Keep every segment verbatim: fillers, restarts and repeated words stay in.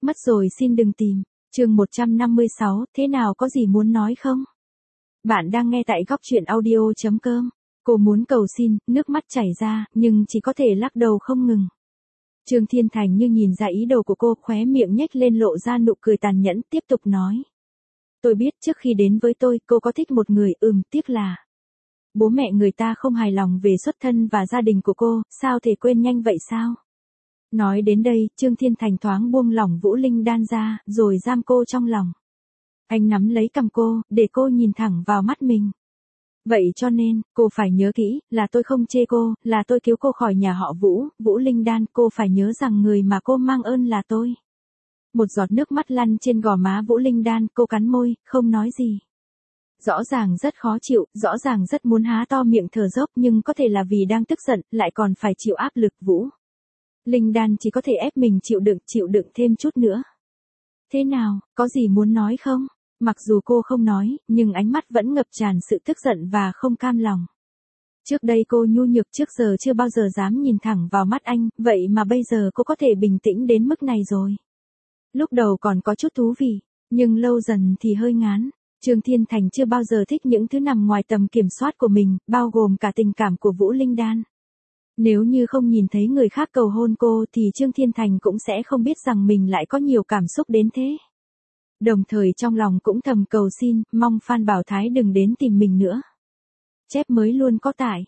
Mất rồi xin đừng tìm. Chương một trăm năm mươi sáu, thế nào có gì muốn nói không? Bạn đang nghe tại góc truyện audio chấm com. Cô muốn cầu xin, nước mắt chảy ra, nhưng chỉ có thể lắc đầu không ngừng. Trương Thiên Thành như nhìn ra ý đồ của cô, khóe miệng nhếch lên lộ ra nụ cười tàn nhẫn, tiếp tục nói. Tôi biết trước khi đến với tôi, cô có thích một người, ừm, tiếc là bố mẹ người ta không hài lòng về xuất thân và gia đình của cô, sao thể quên nhanh vậy sao? Nói đến đây, Trương Thiên Thành thoáng buông lỏng Vũ Linh Đan ra, rồi giam cô trong lòng. Anh nắm lấy cằm cô, để cô nhìn thẳng vào mắt mình. Vậy cho nên, cô phải nhớ kỹ, là tôi không chê cô, là tôi cứu cô khỏi nhà họ Vũ, Vũ Linh Đan, cô phải nhớ rằng người mà cô mang ơn là tôi. Một giọt nước mắt lăn trên gò má Vũ Linh Đan, cô cắn môi, không nói gì. Rõ ràng rất khó chịu, rõ ràng rất muốn há to miệng thở dốc, nhưng có thể là vì đang tức giận, lại còn phải chịu áp lực. Vũ Linh Đan chỉ có thể ép mình chịu đựng, chịu đựng thêm chút nữa. Thế nào, có gì muốn nói không? Mặc dù cô không nói, nhưng ánh mắt vẫn ngập tràn sự tức giận và không cam lòng. Trước đây cô nhu nhược, trước giờ chưa bao giờ dám nhìn thẳng vào mắt anh, vậy mà bây giờ cô có thể bình tĩnh đến mức này rồi. Lúc đầu còn có chút thú vị, nhưng lâu dần thì hơi ngán. Trương Thiên Thành chưa bao giờ thích những thứ nằm ngoài tầm kiểm soát của mình, bao gồm cả tình cảm của Vũ Linh Đan. Nếu như không nhìn thấy người khác cầu hôn cô thì Trương Thiên Thành cũng sẽ không biết rằng mình lại có nhiều cảm xúc đến thế. Đồng thời trong lòng cũng thầm cầu xin, mong Phan Bảo Thái đừng đến tìm mình nữa. Chép mới luôn có tải.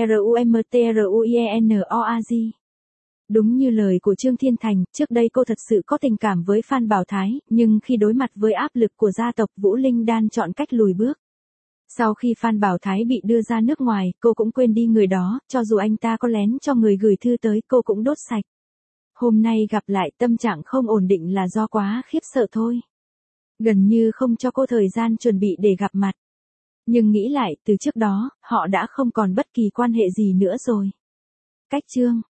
T-R-U-M-T-R-U-I-E-N-O-A-G. Đúng như lời của Trương Thiên Thành, trước đây cô thật sự có tình cảm với Phan Bảo Thái, nhưng khi đối mặt với áp lực của gia tộc, Vũ Linh Đan chọn cách lùi bước. Sau khi Phan Bảo Thái bị đưa ra nước ngoài, cô cũng quên đi người đó, cho dù anh ta có lén cho người gửi thư tới, cô cũng đốt sạch. Hôm nay gặp lại, tâm trạng không ổn định là do quá khiếp sợ thôi. Gần như không cho cô thời gian chuẩn bị để gặp mặt. Nhưng nghĩ lại, từ trước đó, họ đã không còn bất kỳ quan hệ gì nữa rồi. Cách chương